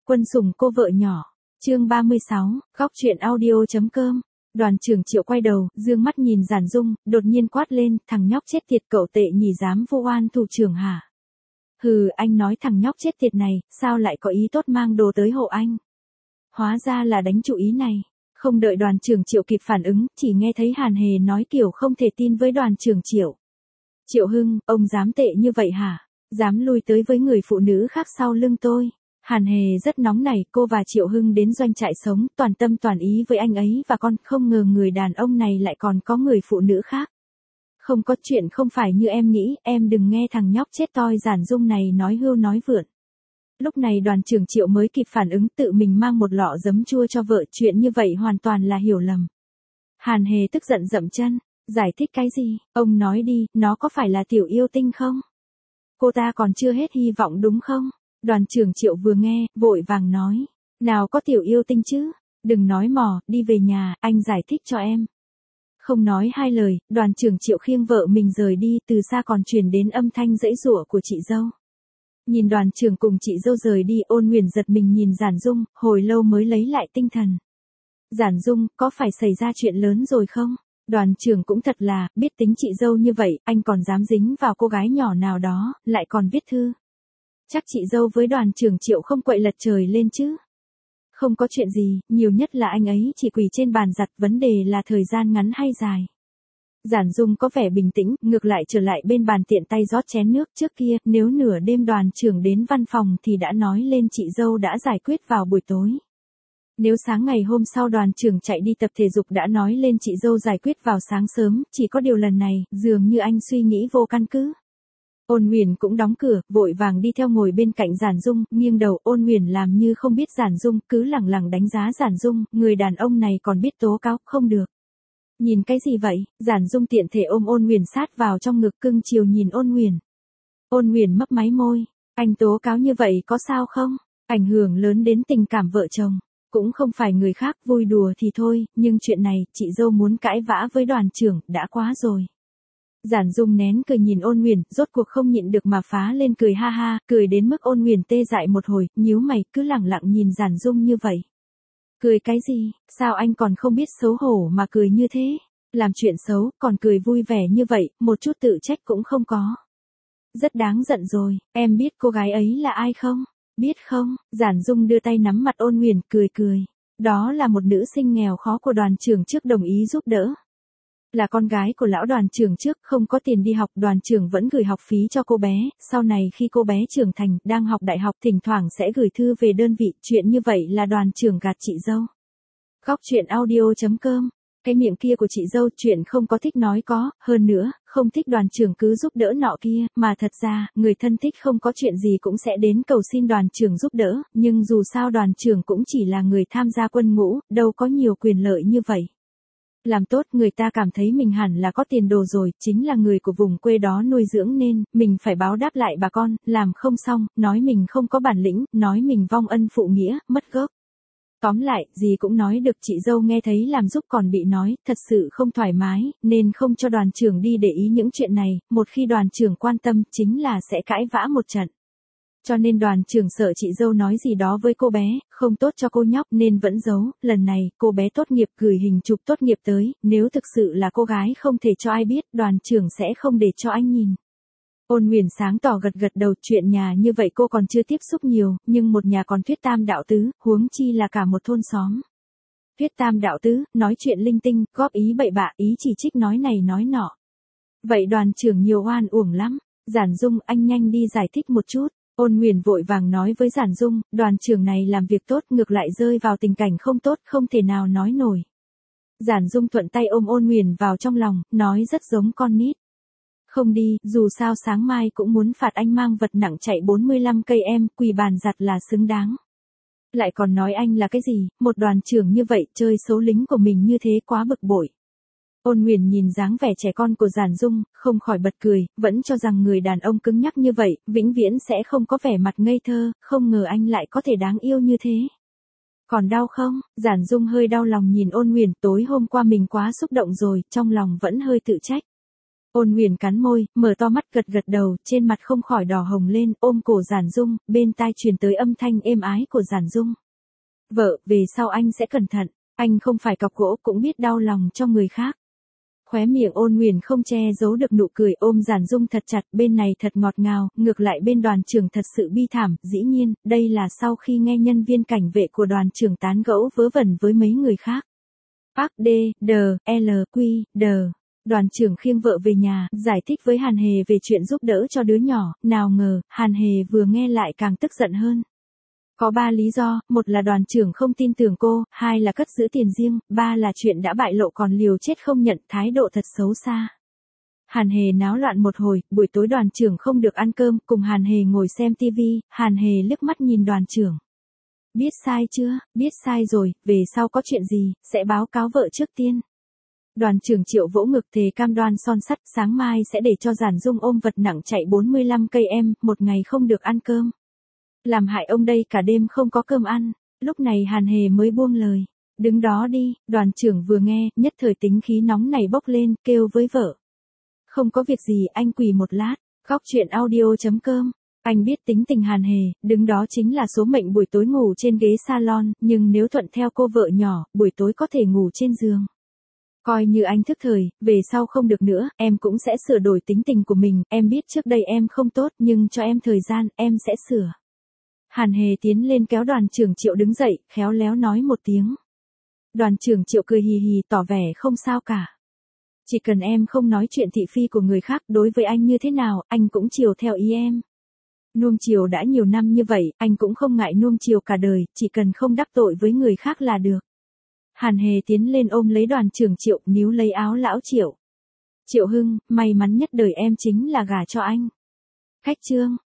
Quân sủng cô vợ nhỏ. Chương 36, góc truyện audio.com. Đoàn trưởng Triệu quay đầu, dương mắt nhìn Giản Dung, đột nhiên quát lên, thằng nhóc chết tiệt cậu tệ nhỉ, dám vu oan thủ trưởng hả? Hừ, anh nói thằng nhóc chết tiệt này, sao lại có ý tốt mang đồ tới hộ anh? Hóa ra là đánh chủ ý này. Không đợi đoàn trưởng Triệu kịp phản ứng, chỉ nghe thấy Hàn Hề nói kiểu không thể tin với đoàn trưởng Triệu. Triệu Hưng, ông dám tệ như vậy hả? Dám lui tới với người phụ nữ khác sau lưng tôi. Hàn Hề rất nóng nảy, cô và Triệu Hưng đến doanh trại sống, toàn tâm toàn ý với anh ấy và con, không ngờ người đàn ông này lại còn có người phụ nữ khác. Không có chuyện, không phải như em nghĩ, em đừng nghe thằng nhóc chết toi Giản Dung này nói hưu nói vượn. Lúc này đoàn trưởng Triệu mới kịp phản ứng, tự mình mang một lọ giấm chua cho vợ, chuyện như vậy hoàn toàn là hiểu lầm. Hàn Hề tức giận dậm chân, giải thích cái gì, ông nói đi, nó có phải là tiểu yêu tinh không? Cô ta còn chưa hết hy vọng đúng không? Đoàn trưởng Triệu vừa nghe, vội vàng nói, nào có tiểu yêu tinh chứ, đừng nói mò, đi về nhà, anh giải thích cho em. Không nói hai lời, đoàn trưởng Triệu khiêng vợ mình rời đi, từ xa còn truyền đến âm thanh giãy giụa của chị dâu. Nhìn đoàn trưởng cùng chị dâu rời đi, Ôn Nguyền giật mình nhìn Giản Dung, hồi lâu mới lấy lại tinh thần. Giản Dung, có phải xảy ra chuyện lớn rồi không? Đoàn trưởng cũng thật là, biết tính chị dâu như vậy, anh còn dám dính vào cô gái nhỏ nào đó, lại còn viết thư. Chắc chị dâu với đoàn trưởng Triệu không quậy lật trời lên chứ. Không có chuyện gì, nhiều nhất là anh ấy chỉ quỳ trên bàn giặt, vấn đề là thời gian ngắn hay dài. Giản Dung có vẻ bình tĩnh, ngược lại trở lại bên bàn tiện tay rót chén nước. Trước kia, nếu nửa đêm đoàn trưởng đến văn phòng thì đã nói lên chị dâu đã giải quyết vào buổi tối. Nếu sáng ngày hôm sau đoàn trưởng chạy đi tập thể dục đã nói lên chị dâu giải quyết vào sáng sớm, chỉ có điều lần này, dường như anh suy nghĩ vô căn cứ. Ôn Nguyền cũng đóng cửa, vội vàng đi theo ngồi bên cạnh Giản Dung, nghiêng đầu. Ôn Nguyền làm như không biết Giản Dung, cứ lẳng lặng đánh giá Giản Dung, người đàn ông này còn biết tố cáo, không được. Nhìn cái gì vậy? Giản Dung tiện thể ôm Ôn Nguyền sát vào trong ngực, cưng chiều nhìn Ôn Nguyền. Ôn Nguyền mấp máy môi, anh tố cáo như vậy có sao không? Ảnh hưởng lớn đến tình cảm vợ chồng. Cũng không phải người khác, vui đùa thì thôi, nhưng chuyện này, chị dâu muốn cãi vã với đoàn trưởng, đã quá rồi. Giản Dung nén cười nhìn Ôn Nguyền, rốt cuộc không nhịn được mà phá lên cười ha ha, cười đến mức Ôn Nguyền tê dại một hồi, nhíu mày, cứ lẳng lặng nhìn Giản Dung như vậy. Cười cái gì, sao anh còn không biết xấu hổ mà cười như thế? Làm chuyện xấu, còn cười vui vẻ như vậy, một chút tự trách cũng không có. Rất đáng giận rồi, em biết cô gái ấy là ai không? Biết không? Giản Dung đưa tay nắm mặt Ôn Nguyền, cười cười. Đó là một nữ sinh nghèo khó của đoàn trưởng trước đồng ý giúp đỡ. Là con gái của lão đoàn trưởng trước, không có tiền đi học, đoàn trưởng vẫn gửi học phí cho cô bé, sau này khi cô bé trưởng thành, đang học đại học, thỉnh thoảng sẽ gửi thư về đơn vị, chuyện như vậy là đoàn trưởng gạt chị dâu. Góc truyện audio.com. Cái miệng kia của chị dâu, chuyện không có thích nói có, hơn nữa, không thích đoàn trưởng cứ giúp đỡ nọ kia, mà thật ra, người thân thích không có chuyện gì cũng sẽ đến cầu xin đoàn trưởng giúp đỡ, nhưng dù sao đoàn trưởng cũng chỉ là người tham gia quân ngũ, đâu có nhiều quyền lợi như vậy. Làm tốt, người ta cảm thấy mình hẳn là có tiền đồ rồi, chính là người của vùng quê đó nuôi dưỡng nên, mình phải báo đáp lại bà con, làm không xong, nói mình không có bản lĩnh, nói mình vong ân phụ nghĩa, mất gốc. Tóm lại, gì cũng nói được, chị dâu nghe thấy làm giúp còn bị nói, thật sự không thoải mái, nên không cho đoàn trưởng đi để ý những chuyện này, một khi đoàn trưởng quan tâm, chính là sẽ cãi vã một trận. Cho nên đoàn trưởng sợ chị dâu nói gì đó với cô bé, không tốt cho cô nhóc nên vẫn giấu. Lần này, cô bé tốt nghiệp gửi hình chụp tốt nghiệp tới, nếu thực sự là cô gái không thể cho ai biết, đoàn trưởng sẽ không để cho anh nhìn. Ôn Nguyền sáng tỏ gật gật đầu, chuyện nhà như vậy cô còn chưa tiếp xúc nhiều, nhưng một nhà còn thuyết tam đạo tứ, huống chi là cả một thôn xóm. Thuyết tam đạo tứ, nói chuyện linh tinh, góp ý bậy bạ, ý chỉ trích nói này nói nọ. Vậy đoàn trưởng nhiều oan uổng lắm. Giản Dung, anh nhanh đi giải thích một chút. Ôn Nguyền vội vàng nói với Giản Dung, đoàn trưởng này làm việc tốt, ngược lại rơi vào tình cảnh không tốt, không thể nào nói nổi. Giản Dung thuận tay ôm Ôn Nguyền vào trong lòng, nói rất giống con nít. Không đi, dù sao sáng mai cũng muốn phạt anh mang vật nặng chạy 45 cây em, quỳ bàn giặt là xứng đáng. Lại còn nói anh là cái gì, một đoàn trưởng như vậy, chơi xấu lính của mình như thế quá bực bội. Ôn Nguyền nhìn dáng vẻ trẻ con của Giản Dung, không khỏi bật cười, vẫn cho rằng người đàn ông cứng nhắc như vậy, vĩnh viễn sẽ không có vẻ mặt ngây thơ, không ngờ anh lại có thể đáng yêu như thế. Còn đau không? Giản Dung hơi đau lòng nhìn Ôn Nguyền, tối hôm qua mình quá xúc động rồi, trong lòng vẫn hơi tự trách. Ôn Huyền cắn môi, mở to mắt gật gật đầu, trên mặt không khỏi đỏ hồng lên, ôm cổ Giản Dung, bên tai truyền tới âm thanh êm ái của Giản Dung. Vợ, về sau anh sẽ cẩn thận, anh không phải cọc gỗ cũng biết đau lòng cho người khác. Khóe miệng Ôn Huyền không che giấu được nụ cười, ôm Giản Dung thật chặt, bên này thật ngọt ngào, ngược lại bên Đoàn trưởng thật sự bi thảm, dĩ nhiên, đây là sau khi nghe nhân viên cảnh vệ của Đoàn trưởng tán gẫu vớ vẩn với mấy người khác. Park D, D, L, Q, D. Đoàn trưởng khiêng vợ về nhà, giải thích với Hàn Hề về chuyện giúp đỡ cho đứa nhỏ, nào ngờ, Hàn Hề vừa nghe lại càng tức giận hơn. Có 3 lý do, một là đoàn trưởng không tin tưởng cô, 2 là cất giữ tiền riêng, 3 là chuyện đã bại lộ còn liều chết không nhận, thái độ thật xấu xa. Hàn Hề náo loạn một hồi, buổi tối đoàn trưởng không được ăn cơm, cùng Hàn Hề ngồi xem tivi, Hàn Hề liếc mắt nhìn đoàn trưởng. Biết sai chưa, biết sai rồi, về sau có chuyện gì, sẽ báo cáo vợ trước tiên. Đoàn trưởng Triệu vỗ ngực thề cam đoan son sắt, sáng mai sẽ để cho Giản Dung ôm vật nặng chạy 45 cây em, một ngày không được ăn cơm. Làm hại ông đây cả đêm không có cơm ăn. Lúc này Hàn Hề mới buông lời. Đứng đó đi, đoàn trưởng vừa nghe, nhất thời tính khí nóng này bốc lên, kêu với vợ. Không có việc gì, anh quỳ một lát. Góc chuyện audio.com. Anh biết tính tình Hàn Hề, đứng đó chính là số mệnh buổi tối ngủ trên ghế salon, nhưng nếu thuận theo cô vợ nhỏ, buổi tối có thể ngủ trên giường. Coi như anh thức thời, về sau không được nữa, em cũng sẽ sửa đổi tính tình của mình, em biết trước đây em không tốt, nhưng cho em thời gian, em sẽ sửa. Hàn Hề tiến lên kéo đoàn trưởng Triệu đứng dậy, khéo léo nói một tiếng. Đoàn trưởng Triệu cười hì hì tỏ vẻ không sao cả. Chỉ cần em không nói chuyện thị phi của người khác, đối với anh như thế nào, anh cũng chiều theo ý em. Nuông chiều đã nhiều năm như vậy, anh cũng không ngại nuông chiều cả đời, chỉ cần không đắc tội với người khác là được. Hàn Hề tiến lên ôm lấy đoàn trưởng Triệu, níu lấy áo lão Triệu. Triệu Hưng, may mắn nhất đời em chính là gả cho anh. Khách trương.